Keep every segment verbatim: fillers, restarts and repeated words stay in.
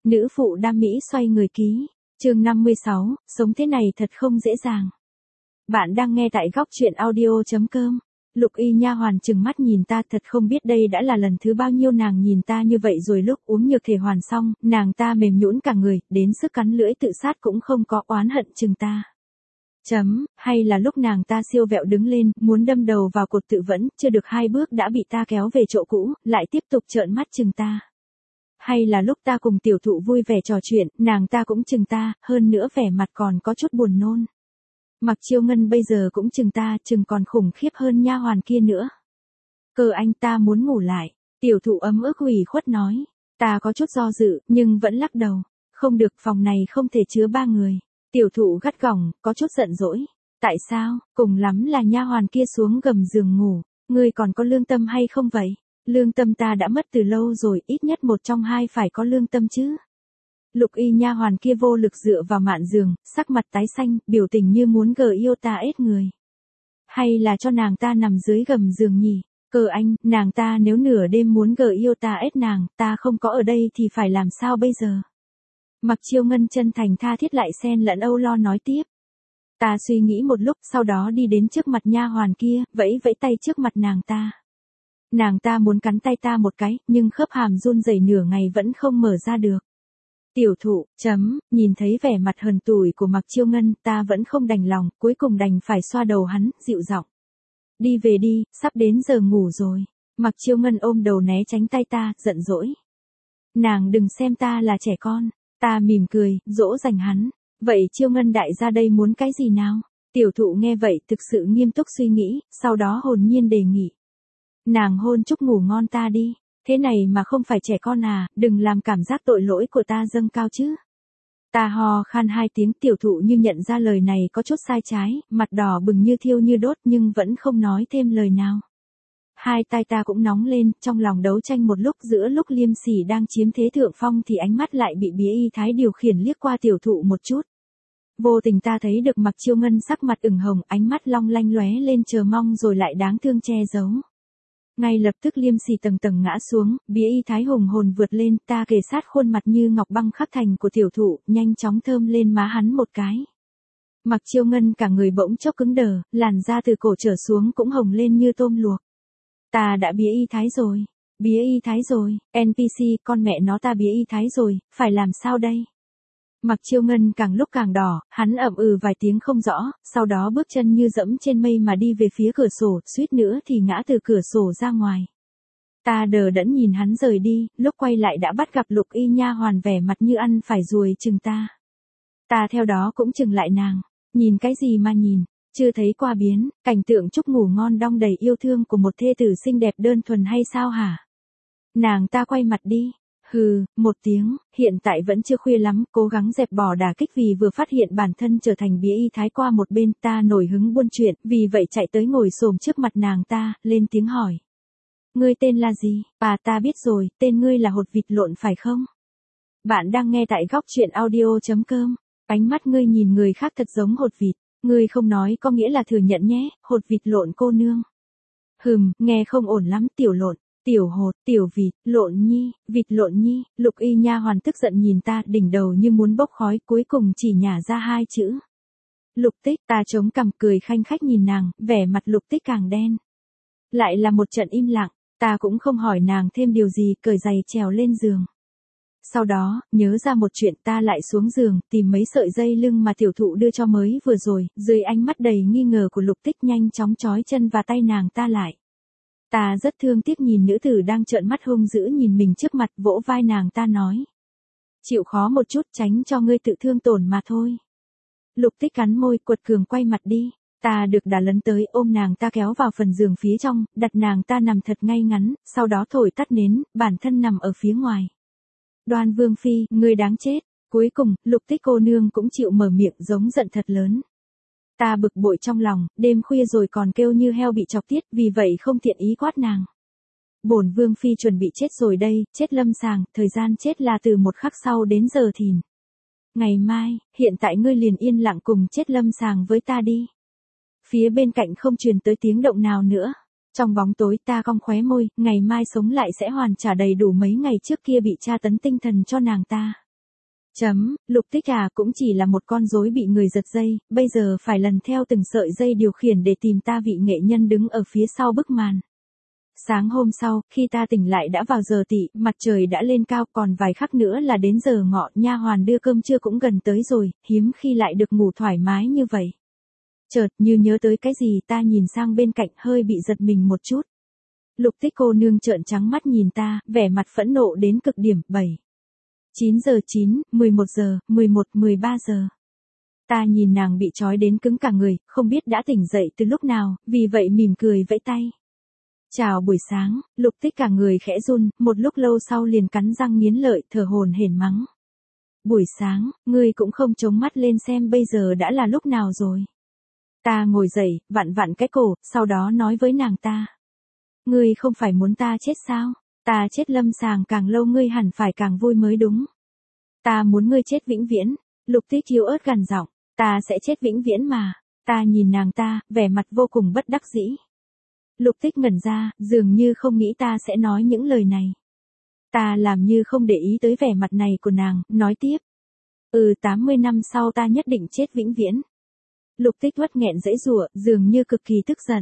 Nữ phụ đam mỹ xoay người ký. Chương năm mươi sáu, sống thế này thật không dễ dàng. Bạn đang nghe tại góc truyện audio chấm com. Lục Y nha hoàn trừng mắt nhìn ta, thật không biết đây đã là lần thứ bao nhiêu nàng nhìn ta như vậy rồi. Lúc uống nhược thể hoàn xong, nàng ta mềm nhũn cả người, đến sức cắn lưỡi tự sát cũng không có, oán hận chừng ta. Chấm, hay là lúc nàng ta siêu vẹo đứng lên, muốn đâm đầu vào cột tự vẫn, chưa được hai bước đã bị ta kéo về chỗ cũ, lại tiếp tục trợn mắt chừng ta. Hay là lúc ta cùng tiểu thụ vui vẻ trò chuyện, nàng ta cũng chừng ta, hơn nữa vẻ mặt còn có chút buồn nôn. Mặc Chiêu Ngân bây giờ cũng chừng ta, chừng còn khủng khiếp hơn nha hoàn kia nữa. Cơ anh, ta muốn ngủ lại. Tiểu thụ ấm ức ủy khuất nói. Ta có chút do dự, nhưng vẫn lắc đầu. Không được, phòng này không thể chứa ba người. Tiểu thụ gắt gỏng, có chút giận dỗi. Tại sao, cùng lắm là nha hoàn kia xuống gầm giường ngủ. Ngươi còn có lương tâm hay không vậy? Lương tâm ta đã mất từ lâu rồi, ít nhất một trong hai phải có lương tâm chứ. Lục Y nha hoàn kia vô lực dựa vào mạn giường, sắc mặt tái xanh, biểu tình như muốn gờ yêu ta ết người. Hay là cho nàng ta nằm dưới gầm giường nhỉ? Cơ anh, nàng ta nếu nửa đêm muốn gờ yêu ta ết nàng, ta không có ở đây thì phải làm sao bây giờ? Mặc Chiêu Ngân chân thành tha thiết lại xen lẫn âu lo nói tiếp. Ta suy nghĩ một lúc, sau đó đi đến trước mặt nha hoàn kia, vẫy vẫy tay trước mặt nàng ta. Nàng ta muốn cắn tay ta một cái, nhưng khớp hàm run rẩy nửa ngày vẫn không mở ra được. Tiểu thụ, chấm, nhìn thấy vẻ mặt hờn tủi của Mặc Chiêu Ngân, ta vẫn không đành lòng, cuối cùng đành phải xoa đầu hắn, dịu giọng. Đi về đi, sắp đến giờ ngủ rồi. Mặc Chiêu Ngân ôm đầu né tránh tay ta, giận dỗi. Nàng đừng xem ta là trẻ con. Ta mỉm cười, dỗ dành hắn. Vậy Chiêu Ngân đại gia đây muốn cái gì nào? Tiểu thụ nghe vậy thực sự nghiêm túc suy nghĩ, sau đó hồn nhiên đề nghị. Nàng hôn chúc ngủ ngon ta đi. Thế này mà không phải trẻ con à, đừng làm cảm giác tội lỗi của ta dâng cao chứ. Ta ho khan hai tiếng, tiểu thụ như nhận ra lời này có chút sai trái, mặt đỏ bừng như thiêu như đốt nhưng vẫn không nói thêm lời nào. Hai tay ta cũng nóng lên, trong lòng đấu tranh một lúc, giữa lúc Liêm Sỉ đang chiếm thế thượng phong thì ánh mắt lại bị Bía Y Thái điều khiển liếc qua tiểu thụ một chút. Vô tình ta thấy được Mặc Chiêu Ngân sắc mặt ửng hồng, ánh mắt long lanh lóe lên chờ mong rồi lại đáng thương che giấu. Ngay lập tức Liêm Sỉ tầng tầng ngã xuống, Bía Y Thái hùng hồn vượt lên, ta kề sát khuôn mặt như ngọc băng khắc thành của tiểu thụ, nhanh chóng thơm lên má hắn một cái. Mặc Chiêu Ngân cả người bỗng chốc cứng đờ, làn da từ cổ trở xuống cũng hồng lên như tôm luộc. Ta đã Bía Y Thái rồi, Bía Y Thái rồi, en pê xê, con mẹ nó ta Bía Y Thái rồi, phải làm sao đây? Mặc Chiêu Ngân càng lúc càng đỏ, hắn ậm ừ vài tiếng không rõ, sau đó bước chân như dẫm trên mây mà đi về phía cửa sổ, suýt nữa thì ngã từ cửa sổ ra ngoài. Ta đờ đẫn nhìn hắn rời đi, lúc quay lại đã bắt gặp Lục Y nha hoàn vẻ mặt như ăn phải ruồi chừng ta. Ta theo đó cũng chừng lại nàng, nhìn cái gì mà nhìn, chưa thấy qua biến, cảnh tượng chúc ngủ ngon đong đầy yêu thương của một thê tử xinh đẹp đơn thuần hay sao hả? Nàng ta quay mặt đi. Hừ, một tiếng, hiện tại vẫn chưa khuya lắm, cố gắng dẹp bỏ đả kích vì vừa phát hiện bản thân trở thành Bía Y Thái qua một bên, ta nổi hứng buôn chuyện, vì vậy chạy tới ngồi xổm trước mặt nàng ta, lên tiếng hỏi. Ngươi tên là gì? Bà ta biết rồi, tên ngươi là hột vịt lộn phải không? Bạn đang nghe tại góc truyện audio chấm com, ánh mắt ngươi nhìn người khác thật giống hột vịt, ngươi không nói có nghĩa là thừa nhận nhé, hột vịt lộn cô nương. Hừm, nghe không ổn lắm, tiểu lộn. Tiểu hột, tiểu vịt, lộn nhi, vịt lộn nhi, Lục Y nha hoàn tức giận nhìn ta, đỉnh đầu như muốn bốc khói, cuối cùng chỉ nhả ra hai chữ. Lục Tích, ta chống cằm cười khanh khách nhìn nàng, vẻ mặt Lục Tích càng đen. Lại là một trận im lặng, ta cũng không hỏi nàng thêm điều gì, cởi giày trèo lên giường. Sau đó, nhớ ra một chuyện, ta lại xuống giường, tìm mấy sợi dây lưng mà tiểu thụ đưa cho mới vừa rồi, dưới ánh mắt đầy nghi ngờ của Lục Tích nhanh chóng trói chân và tay nàng ta lại. Ta rất thương tiếc nhìn nữ tử đang trợn mắt hung dữ nhìn mình trước mặt, vỗ vai nàng ta nói. Chịu khó một chút, tránh cho ngươi tự thương tổn mà thôi. Lục Tích cắn môi, quật cường quay mặt đi. Ta được đà lấn tới, ôm nàng ta kéo vào phần giường phía trong, đặt nàng ta nằm thật ngay ngắn, sau đó thổi tắt nến, bản thân nằm ở phía ngoài. Đoan Vương Phi, ngươi đáng chết. Cuối cùng, Lục Tích cô nương cũng chịu mở miệng giống giận thật lớn. Ta bực bội trong lòng, đêm khuya rồi còn kêu như heo bị chọc tiết, vì vậy không tiện ý quát nàng. Bổn Vương Phi chuẩn bị chết rồi đây, chết lâm sàng, thời gian chết là từ một khắc sau đến giờ thìn. Ngày mai, hiện tại ngươi liền yên lặng cùng chết lâm sàng với ta đi. Phía bên cạnh không truyền tới tiếng động nào nữa. Trong bóng tối ta cong khóe môi, ngày mai sống lại sẽ hoàn trả đầy đủ mấy ngày trước kia bị tra tấn tinh thần cho nàng ta. Chấm, Lục Tích à cũng chỉ là một con rối bị người giật dây, bây giờ phải lần theo từng sợi dây điều khiển để tìm ta vị nghệ nhân đứng ở phía sau bức màn. Sáng hôm sau, khi ta tỉnh lại đã vào giờ tỵ, mặt trời đã lên cao, còn vài khắc nữa là đến giờ ngọ, nha hoàn đưa cơm trưa cũng gần tới rồi, hiếm khi lại được ngủ thoải mái như vậy. Chợt, như nhớ tới cái gì, ta nhìn sang bên cạnh hơi bị giật mình một chút. Lục Tích cô nương trợn trắng mắt nhìn ta, vẻ mặt phẫn nộ đến cực điểm. Bảy, chín giờ chín, mười một giờ, mười một, mười ba giờ. Ta nhìn nàng bị trói đến cứng cả người, không biết đã tỉnh dậy từ lúc nào, vì vậy mỉm cười vẫy tay. Chào buổi sáng. Lục Tích cả người khẽ run, một lúc lâu sau liền cắn răng nghiến lợi, thở hổn hển mắng. Buổi sáng, ngươi cũng không chống mắt lên xem bây giờ đã là lúc nào rồi. Ta ngồi dậy, vặn vặn cái cổ, sau đó nói với nàng ta. Ngươi không phải muốn ta chết sao? Ta chết lâm sàng càng lâu ngươi hẳn phải càng vui mới đúng. Ta muốn ngươi chết vĩnh viễn. Lục Tích yếu ớt gằn giọng, ta sẽ chết vĩnh viễn mà. Ta nhìn nàng ta, vẻ mặt vô cùng bất đắc dĩ. Lục Tích ngẩn ra, dường như không nghĩ ta sẽ nói những lời này. Ta làm như không để ý tới vẻ mặt này của nàng, nói tiếp. Ừ, tám mươi năm sau ta nhất định chết vĩnh viễn. Lục Tích uất nghẹn giãy giụa, dường như cực kỳ tức giận.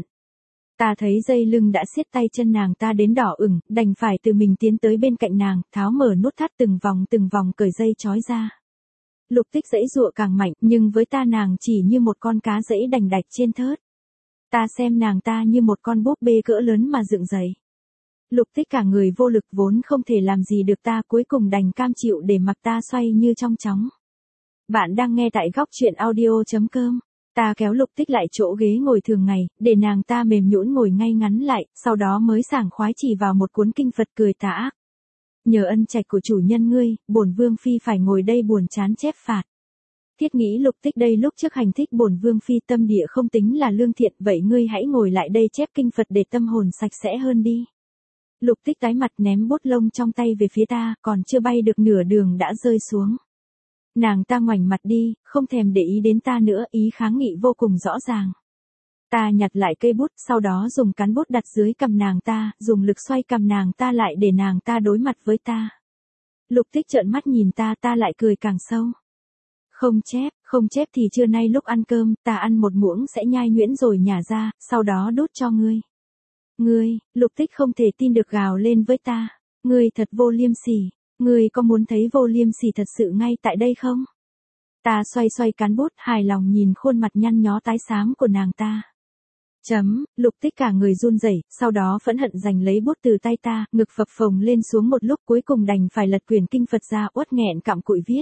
Ta thấy dây lưng đã siết tay chân nàng ta đến đỏ ửng, đành phải tự mình tiến tới bên cạnh nàng, tháo mở nút thắt từng vòng từng vòng cởi dây trói ra. Lục Tích giãy giụa càng mạnh, nhưng với ta nàng chỉ như một con cá giãy đành đạch trên thớt. Ta xem nàng ta như một con búp bê cỡ lớn mà dựng dậy. Lục Tích cả người vô lực vốn không thể làm gì được ta, cuối cùng đành cam chịu để mặc ta xoay như trong chóng. Bạn đang nghe tại góc truyện audio chấm com. Ta kéo Lục Tích lại chỗ ghế ngồi thường ngày, để nàng ta mềm nhũn ngồi ngay ngắn lại, sau đó mới sảng khoái chỉ vào một cuốn kinh Phật cười tà ác. Nhờ ân trạch của chủ nhân ngươi, bổn vương phi phải ngồi đây buồn chán chép phạt. Thiết nghĩ Lục Tích đây lúc trước hành thích bổn vương phi tâm địa không tính là lương thiện, vậy ngươi hãy ngồi lại đây chép kinh Phật để tâm hồn sạch sẽ hơn đi. Lục Tích tái mặt ném bút lông trong tay về phía ta, còn chưa bay được nửa đường đã rơi xuống. Nàng ta ngoảnh mặt đi, không thèm để ý đến ta nữa, ý kháng nghị vô cùng rõ ràng. Ta nhặt lại cây bút, sau đó dùng cán bút đặt dưới cằm nàng ta, dùng lực xoay cằm nàng ta lại để nàng ta đối mặt với ta. Lục Tích trợn mắt nhìn ta, ta lại cười càng sâu. Không chép, không chép thì trưa nay lúc ăn cơm, ta ăn một muỗng sẽ nhai nhuyễn rồi nhả ra, sau đó đút cho ngươi. Ngươi, Lục Tích không thể tin được gào lên với ta. Ngươi thật vô liêm sỉ. Ngươi có muốn thấy vô liêm sỉ thật sự ngay tại đây không? Ta xoay xoay cán bút, hài lòng nhìn khuôn mặt nhăn nhó tái xám của nàng ta. Chấm, Lục Tích cả người run rẩy, sau đó phẫn hận giành lấy bút từ tay ta, ngực phập phồng lên xuống một lúc, cuối cùng đành phải lật quyển kinh Phật ra, uất nghẹn cặm cụi viết.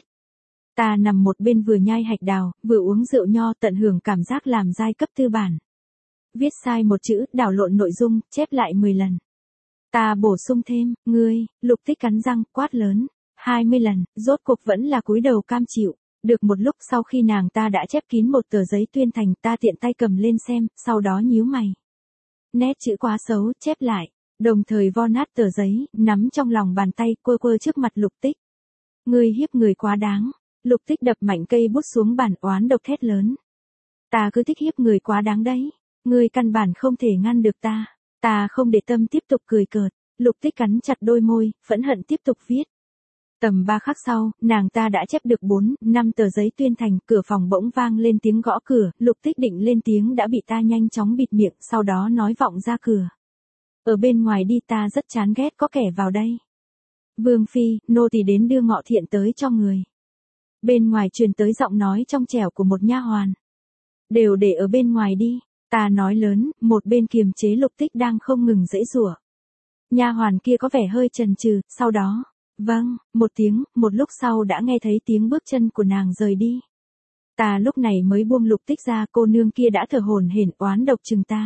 Ta nằm một bên vừa nhai hạch đào, vừa uống rượu nho, tận hưởng cảm giác làm giai cấp tư bản. Viết sai một chữ, đảo lộn nội dung, chép lại mười lần. Ta bổ sung thêm, ngươi, Lục Tích cắn răng, quát lớn. hai mươi lần, rốt cuộc vẫn là cúi đầu cam chịu. Được một lúc sau khi nàng ta đã chép kín một tờ giấy tuyên thành, ta tiện tay cầm lên xem, sau đó nhíu mày. Nét chữ quá xấu, chép lại. Đồng thời vo nát tờ giấy, nắm trong lòng bàn tay, quơ quơ trước mặt Lục Tích. Ngươi hiếp người quá đáng. Lục Tích đập mạnh cây bút xuống bàn, oán độc thét lớn. Ta cứ thích hiếp người quá đáng đấy. Ngươi căn bản không thể ngăn được ta. Ta không để tâm tiếp tục cười cợt. Lục Tích cắn chặt đôi môi, phẫn hận tiếp tục viết. Tầm ba khắc sau, nàng ta đã chép được bốn, năm tờ giấy tuyên thành, cửa phòng bỗng vang lên tiếng gõ cửa, Lục Tích định lên tiếng đã bị ta nhanh chóng bịt miệng, sau đó nói vọng ra cửa. Ở bên ngoài đi, ta rất chán ghét có kẻ vào đây. Vương phi, nô tỳ đến đưa ngọ thiện tới cho người. Bên ngoài truyền tới giọng nói trong trẻo của một nha hoàn. Đều để ở bên ngoài đi, ta nói lớn, một bên kiềm chế Lục Tích đang không ngừng giãy giụa. Nha hoàn kia có vẻ hơi chần chừ, sau đó, vâng, một tiếng, một lúc sau đã nghe thấy tiếng bước chân của nàng rời đi. Ta lúc này mới buông Lục Tích ra, cô nương kia đã thở hổn hển oán độc chừng ta.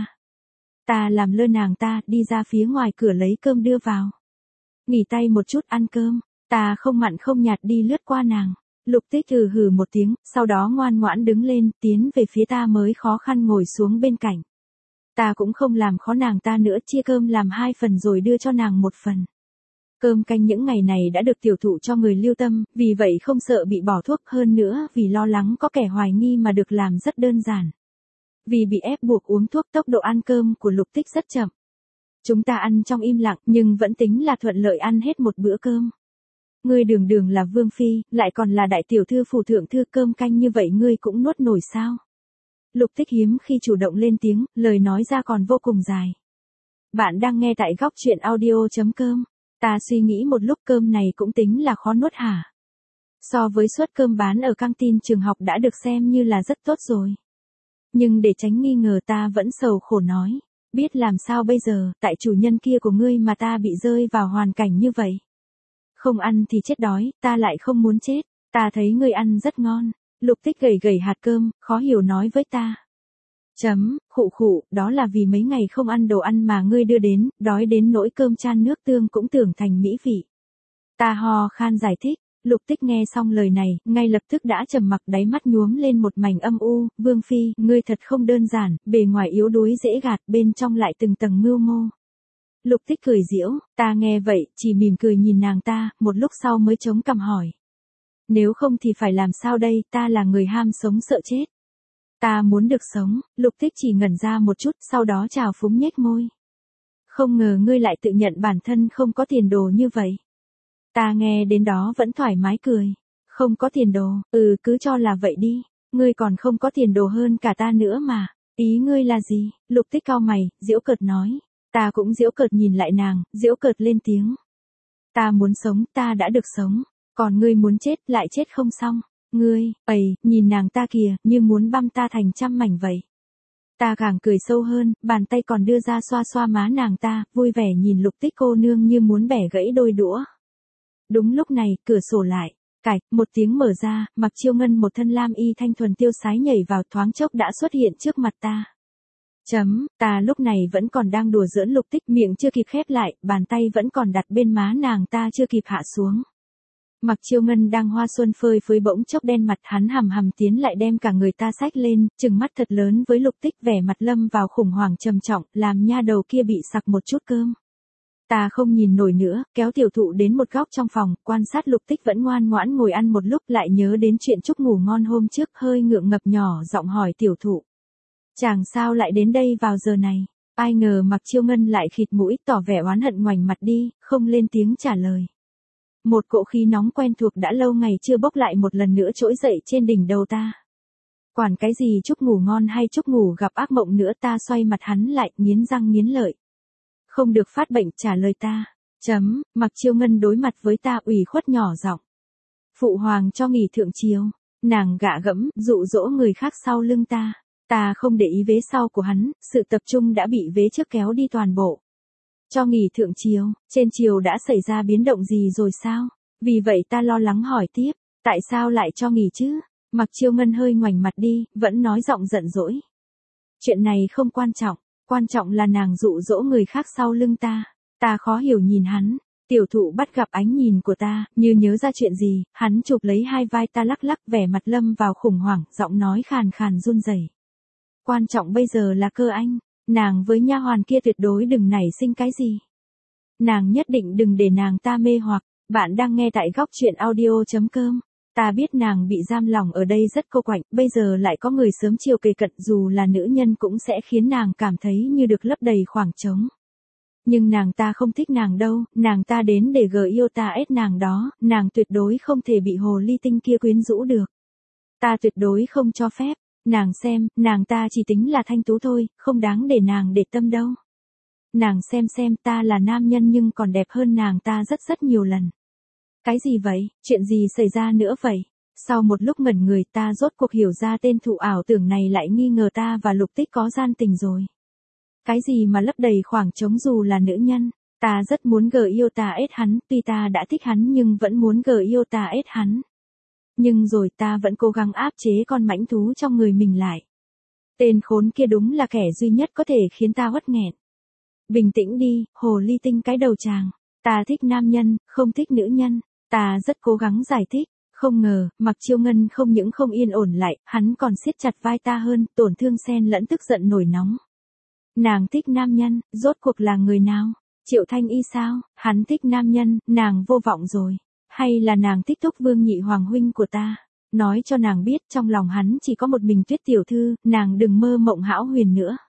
Ta làm lơ nàng ta, đi ra phía ngoài cửa lấy cơm đưa vào. Nghỉ tay một chút ăn cơm, ta không mặn không nhạt đi lướt qua nàng. Lục Tích hừ hừ một tiếng, sau đó ngoan ngoãn đứng lên, tiến về phía ta mới khó khăn ngồi xuống bên cạnh. Ta cũng không làm khó nàng ta nữa, chia cơm làm hai phần rồi đưa cho nàng một phần. Cơm canh những ngày này đã được tiểu thụ cho người lưu tâm, vì vậy không sợ bị bỏ thuốc, hơn nữa vì lo lắng có kẻ hoài nghi mà được làm rất đơn giản. Vì bị ép buộc uống thuốc, tốc độ ăn cơm của Lục Tích rất chậm. Chúng ta ăn trong im lặng nhưng vẫn tính là thuận lợi ăn hết một bữa cơm. Ngươi đường đường là vương phi, lại còn là đại tiểu thư phủ thượng thư, cơm canh như vậy ngươi cũng nuốt nổi sao? Lục Tích hiếm khi chủ động lên tiếng, lời nói ra còn vô cùng dài. Bạn đang nghe tại góc truyện audio.com. Ta suy nghĩ một lúc, cơm này cũng tính là khó nuốt hả? So với suất cơm bán ở căng tin trường học đã được xem như là rất tốt rồi. Nhưng để tránh nghi ngờ, ta vẫn sầu khổ nói. Biết làm sao bây giờ, tại chủ nhân kia của ngươi mà ta bị rơi vào hoàn cảnh như vậy. Không ăn thì chết đói, ta lại không muốn chết. Ta thấy ngươi ăn rất ngon. Lục Tích gầy gầy hạt cơm, khó hiểu nói với ta. Chấm, khụ khụ, đó là vì mấy ngày không ăn đồ ăn mà ngươi đưa đến, đói đến nỗi cơm chan nước tương cũng tưởng thành mỹ vị. Ta ho khan giải thích. Lục Tích nghe xong lời này, ngay lập tức đã trầm mặc, đáy mắt nhuốm lên một mảnh âm u. Vương phi, ngươi thật không đơn giản, bề ngoài yếu đuối dễ gạt, bên trong lại từng tầng mưu mô. Lục Tích cười giễu, ta nghe vậy, chỉ mỉm cười nhìn nàng ta, một lúc sau mới chống cằm hỏi. Nếu không thì phải làm sao đây, ta là người ham sống sợ chết. Ta muốn được sống. Lục Tích chỉ ngẩn ra một chút, sau đó trào phúng nhếch môi. Không ngờ ngươi lại tự nhận bản thân không có tiền đồ như vậy. Ta nghe đến đó vẫn thoải mái cười. Không có tiền đồ, ừ cứ cho là vậy đi. Ngươi còn không có tiền đồ hơn cả ta nữa mà. Ý ngươi là gì? Lục Tích cau mày, giễu cợt nói. Ta cũng giễu cợt nhìn lại nàng, giễu cợt lên tiếng. Ta muốn sống, ta đã được sống. Còn ngươi muốn chết, lại chết không xong. Ngươi, ầy, nhìn nàng ta kìa, như muốn băm ta thành trăm mảnh vậy. Ta càng cười sâu hơn, bàn tay còn đưa ra xoa xoa má nàng ta, vui vẻ nhìn Lục Tích cô nương như muốn bẻ gãy đôi đũa. Đúng lúc này, cửa sổ lại, cạch, một tiếng mở ra, Mặc Chiêu Ngân một thân lam y thanh thuần tiêu sái nhảy vào, thoáng chốc đã xuất hiện trước mặt ta. Chấm, ta lúc này vẫn còn đang đùa giỡn Lục Tích, miệng chưa kịp khép lại, bàn tay vẫn còn đặt bên má nàng ta chưa kịp hạ xuống. Mặc Chiêu Ngân đang hoa xuân phơi phới bỗng chốc đen mặt, hắn hầm hầm tiến lại đem cả người ta xách lên, trừng mắt thật lớn với Lục Tích, vẻ mặt lâm vào khủng hoảng trầm trọng, làm nha đầu kia bị sặc một chút cơm. Ta không nhìn nổi nữa, kéo tiểu thụ đến một góc trong phòng, quan sát Lục Tích vẫn ngoan ngoãn ngồi ăn một lúc, lại nhớ đến chuyện chúc ngủ ngon hôm trước, hơi ngượng ngập nhỏ giọng hỏi tiểu thụ. Chàng sao lại đến đây vào giờ này? Ai ngờ Mặc Chiêu Ngân lại khịt mũi, tỏ vẻ oán hận ngoảnh mặt đi, không lên tiếng trả lời. Một cỗ khí nóng quen thuộc đã lâu ngày chưa bốc lại một lần nữa trỗi dậy trên đỉnh đầu ta. Quản cái gì chúc ngủ ngon hay chúc ngủ gặp ác mộng nữa, ta xoay mặt hắn lại, nghiến răng nghiến lợi. Không được phát bệnh, trả lời ta. Chấm, Mặc Chiêu Ngân đối mặt với ta ủy khuất nhỏ giọng. Phụ hoàng cho nghỉ thượng triều. Nàng gạ gẫm, dụ dỗ người khác sau lưng ta. Ta không để ý vế sau của hắn, sự tập trung đã bị vế trước kéo đi toàn bộ. Cho nghỉ thượng triều, trên triều đã xảy ra biến động gì rồi sao? Vì vậy ta lo lắng hỏi tiếp, tại sao lại cho nghỉ chứ? Mặc Chiêu Ngân hơi ngoảnh mặt đi, vẫn nói giọng giận dỗi. Chuyện này không quan trọng, quan trọng là nàng dụ dỗ người khác sau lưng ta. Ta khó hiểu nhìn hắn, tiểu thụ bắt gặp ánh nhìn của ta, như nhớ ra chuyện gì, hắn chụp lấy hai vai ta lắc lắc, vẻ mặt lâm vào khủng hoảng, giọng nói khàn khàn run rẩy. Quan trọng bây giờ là Cơ Anh. Nàng với nha hoàn kia tuyệt đối đừng nảy sinh cái gì. Nàng nhất định đừng để nàng ta mê hoặc. Bạn đang nghe tại góc truyện audio.com. Ta biết nàng bị giam lòng ở đây rất cô quạnh, bây giờ lại có người sớm chiều kề cận, dù là nữ nhân cũng sẽ khiến nàng cảm thấy như được lấp đầy khoảng trống. Nhưng nàng ta không thích nàng đâu, nàng ta đến để gờ yêu ta ép nàng đó, nàng tuyệt đối không thể bị hồ ly tinh kia quyến rũ được. Ta tuyệt đối không cho phép. Nàng xem, nàng ta chỉ tính là thanh tú thôi, không đáng để nàng để tâm đâu. Nàng xem xem, ta là nam nhân nhưng còn đẹp hơn nàng ta rất rất nhiều lần. Cái gì vậy, chuyện gì xảy ra nữa vậy? Sau một lúc ngẩn người, ta rốt cuộc hiểu ra tên thụ ảo tưởng này lại nghi ngờ ta và Lục Tích có gian tình rồi. Cái gì mà lấp đầy khoảng trống dù là nữ nhân? Ta rất muốn gờ yêu ta ết hắn, tuy ta đã thích hắn nhưng vẫn muốn gờ yêu ta ết hắn. Nhưng rồi ta vẫn cố gắng áp chế con mãnh thú trong người mình lại. Tên khốn kia đúng là kẻ duy nhất có thể khiến ta uất nghẹn. Bình tĩnh đi, hồ ly tinh cái đầu chàng. Ta thích nam nhân, không thích nữ nhân. Ta rất cố gắng giải thích. Không ngờ, Mặc Chiêu Ngân không những không yên ổn lại, hắn còn siết chặt vai ta hơn, tổn thương xen lẫn tức giận nổi nóng. Nàng thích nam nhân, rốt cuộc là người nào? Triệu Thanh Y sao? Hắn thích nam nhân, nàng vô vọng rồi. Hay là nàng thích Thúc Vương nhị hoàng huynh của ta? Nói cho nàng biết trong lòng hắn chỉ có một mình Tuyết tiểu thư, nàng đừng mơ mộng hão huyền nữa.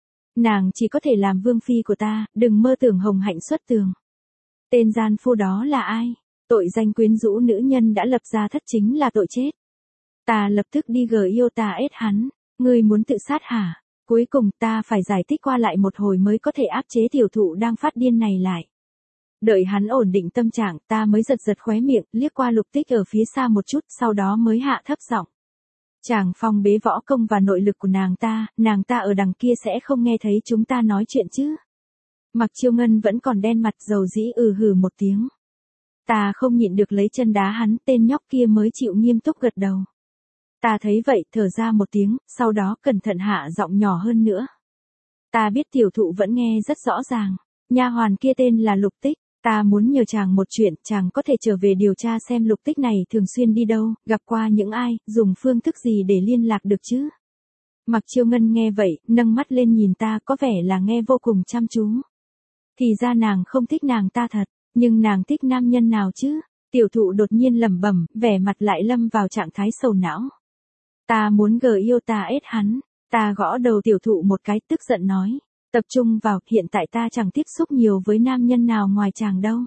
Nàng chỉ có thể làm vương phi của ta, đừng mơ tưởng hồng hạnh xuất tường. Tên gian phu đó là ai? Tội danh quyến rũ nữ nhân đã lập ra thất chính là tội chết. Ta lập tức đi gờ yêu ta ết hắn. Ngươi muốn tự sát hả? Cuối cùng ta phải giải thích qua lại một hồi mới có thể áp chế tiểu thụ đang phát điên này lại. Đợi hắn ổn định tâm trạng, ta mới giật giật khóe miệng, liếc qua Lục Tích ở phía xa một chút, sau đó mới hạ thấp giọng. Chàng phong bế võ công và nội lực của nàng ta, nàng ta ở đằng kia sẽ không nghe thấy chúng ta nói chuyện chứ. Mặc Chiêu Ngân vẫn còn đen mặt dầu dĩ ừ hừ một tiếng. Ta không nhịn được lấy chân đá hắn, tên nhóc kia mới chịu nghiêm túc gật đầu. Ta thấy vậy, thở ra một tiếng, sau đó cẩn thận hạ giọng nhỏ hơn nữa. Ta biết tiểu thụ vẫn nghe rất rõ ràng. Nha hoàn kia tên là Lục Tích. Ta muốn nhờ chàng một chuyện, chàng có thể trở về điều tra xem Lục Tích này thường xuyên đi đâu, gặp qua những ai, dùng phương thức gì để liên lạc được chứ. Mặc Chiêu Ngân nghe vậy, nâng mắt lên nhìn ta, có vẻ là nghe vô cùng chăm chú. Thì ra nàng không thích nàng ta thật, nhưng nàng thích nam nhân nào chứ? Tiểu thụ đột nhiên lẩm bẩm, vẻ mặt lại lâm vào trạng thái sầu não. Ta muốn gờ yêu ta ết hắn. Ta gõ đầu tiểu thụ một cái, tức giận nói. Tập trung vào, hiện tại ta chẳng tiếp xúc nhiều với nam nhân nào ngoài chàng đâu.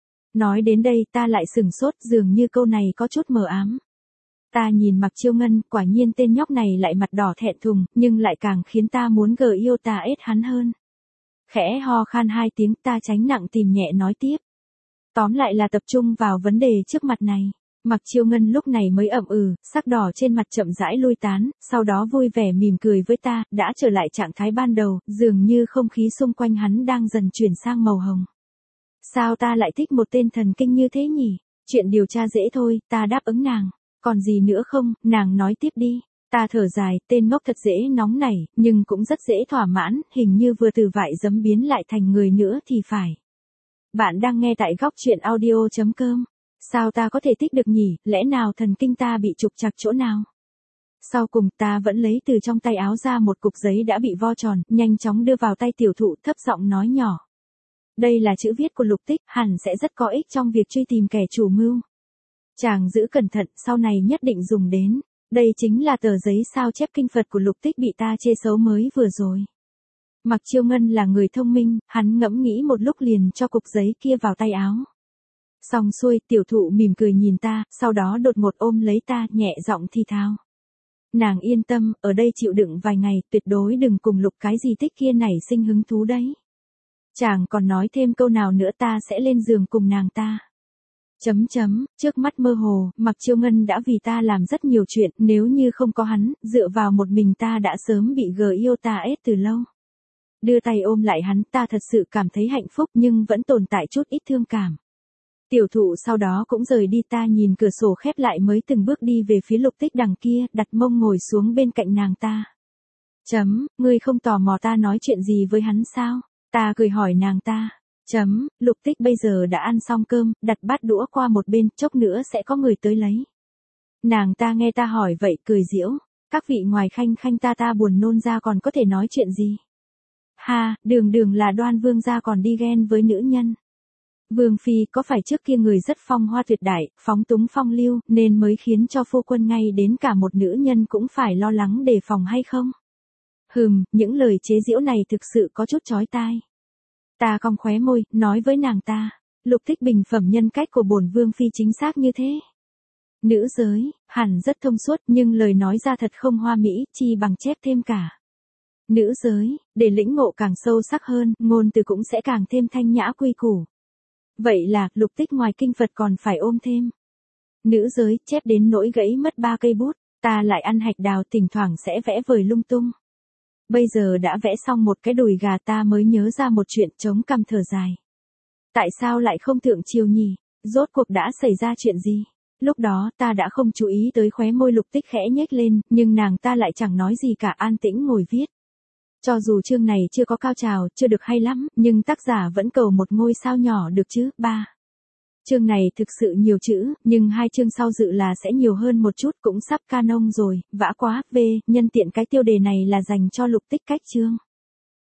Nói đến đây ta lại sừng sốt, dường như câu này có chút mờ ám. Ta nhìn Mặc Chiêu Ngân, quả nhiên tên nhóc này lại mặt đỏ thẹn thùng, nhưng lại càng khiến ta muốn gờ yêu ta ết hắn hơn. Khẽ ho khan hai tiếng, ta tránh nặng tìm nhẹ nói tiếp. Tóm lại là tập trung vào vấn đề trước mặt này. Mặc Chiêu Ngân lúc này mới ậm ừ, sắc đỏ trên mặt chậm rãi lui tán, sau đó vui vẻ mỉm cười với ta, đã trở lại trạng thái ban đầu, dường như không khí xung quanh hắn đang dần chuyển sang màu hồng. Sao ta lại thích một tên thần kinh như thế nhỉ? Chuyện điều tra dễ thôi, ta đáp ứng nàng. Còn gì nữa không, nàng nói tiếp đi. Ta thở dài, tên ngốc thật dễ nóng nảy, nhưng cũng rất dễ thỏa mãn, hình như vừa từ vại giấm biến lại thành người nữa thì phải. Bạn đang nghe tại góc truyện audio chấm com. Sao ta có thể thích được nhỉ, lẽ nào thần kinh ta bị trục trặc chỗ nào? Sau cùng ta vẫn lấy từ trong tay áo ra một cục giấy đã bị vo tròn, nhanh chóng đưa vào tay tiểu thụ, thấp giọng nói nhỏ. Đây là chữ viết của Lục Tích, hẳn sẽ rất có ích trong việc truy tìm kẻ chủ mưu. Chàng giữ cẩn thận, sau này nhất định dùng đến. Đây chính là tờ giấy sao chép kinh Phật của Lục Tích bị ta chê xấu mới vừa rồi. Mặc Chiêu Ngân là người thông minh, hắn ngẫm nghĩ một lúc liền cho cục giấy kia vào tay áo. Xong xuôi, tiểu thụ mỉm cười nhìn ta, sau đó đột ngột ôm lấy ta, nhẹ giọng thì thào. Nàng yên tâm, ở đây chịu đựng vài ngày, tuyệt đối đừng cùng Lục cái gì Tích kia nảy sinh hứng thú đấy. Chàng còn nói thêm câu nào nữa ta sẽ lên giường cùng nàng ta. Chấm chấm, trước mắt mơ hồ, Mặc Chiêu Ngân đã vì ta làm rất nhiều chuyện, nếu như không có hắn, dựa vào một mình ta đã sớm bị gờ yêu ta ết từ lâu. Đưa tay ôm lại hắn, ta thật sự cảm thấy hạnh phúc nhưng vẫn tồn tại chút ít thương cảm. Tiểu thụ sau đó cũng rời đi, ta nhìn cửa sổ khép lại mới từng bước đi về phía Lục Tích đằng kia, đặt mông ngồi xuống bên cạnh nàng ta. Chấm, ngươi không tò mò ta nói chuyện gì với hắn sao? Ta cười hỏi nàng ta. Chấm, Lục Tích bây giờ đã ăn xong cơm, đặt bát đũa qua một bên, chốc nữa sẽ có người tới lấy. Nàng ta nghe ta hỏi vậy, cười giễu. Các vị ngoài khanh khanh ta ta buồn nôn ra còn có thể nói chuyện gì? Ha, đường đường là Đoan vương gia còn đi ghen với nữ nhân. Vương phi có phải trước kia người rất phong hoa tuyệt đại, phóng túng phong lưu, nên mới khiến cho phu quân ngay đến cả một nữ nhân cũng phải lo lắng đề phòng hay không? Hừm, những lời chế giễu này thực sự có chút chói tai. Ta cong khóe môi, nói với nàng ta, Lục Tích bình phẩm nhân cách của bổn vương phi chính xác như thế. Nữ giới, hẳn rất thông suốt nhưng lời nói ra thật không hoa mỹ, chi bằng chép thêm cả. Nữ giới, để lĩnh ngộ càng sâu sắc hơn, ngôn từ cũng sẽ càng thêm thanh nhã quy củ. Vậy là, Lục Tích ngoài kinh Phật còn phải ôm thêm. Nữ giới, chép đến nỗi gãy mất ba cây bút, ta lại ăn hạch đào thỉnh thoảng sẽ vẽ vời lung tung. Bây giờ đã vẽ xong một cái đùi gà ta mới nhớ ra một chuyện, chống cằm thở dài. Tại sao lại không thượng triều nhỉ? Rốt cuộc đã xảy ra chuyện gì? Lúc đó ta đã không chú ý tới khóe môi Lục Tích khẽ nhếch lên, nhưng nàng ta lại chẳng nói gì cả, an tĩnh ngồi viết. Cho dù chương này chưa có cao trào, chưa được hay lắm, nhưng tác giả vẫn cầu một ngôi sao nhỏ được chứ. Ba. Chương này thực sự nhiều chữ, nhưng hai chương sau dự là sẽ nhiều hơn một chút, cũng sắp canon rồi, vã quá. V, nhân tiện cái tiêu đề này là dành cho Lục Tích cách chương.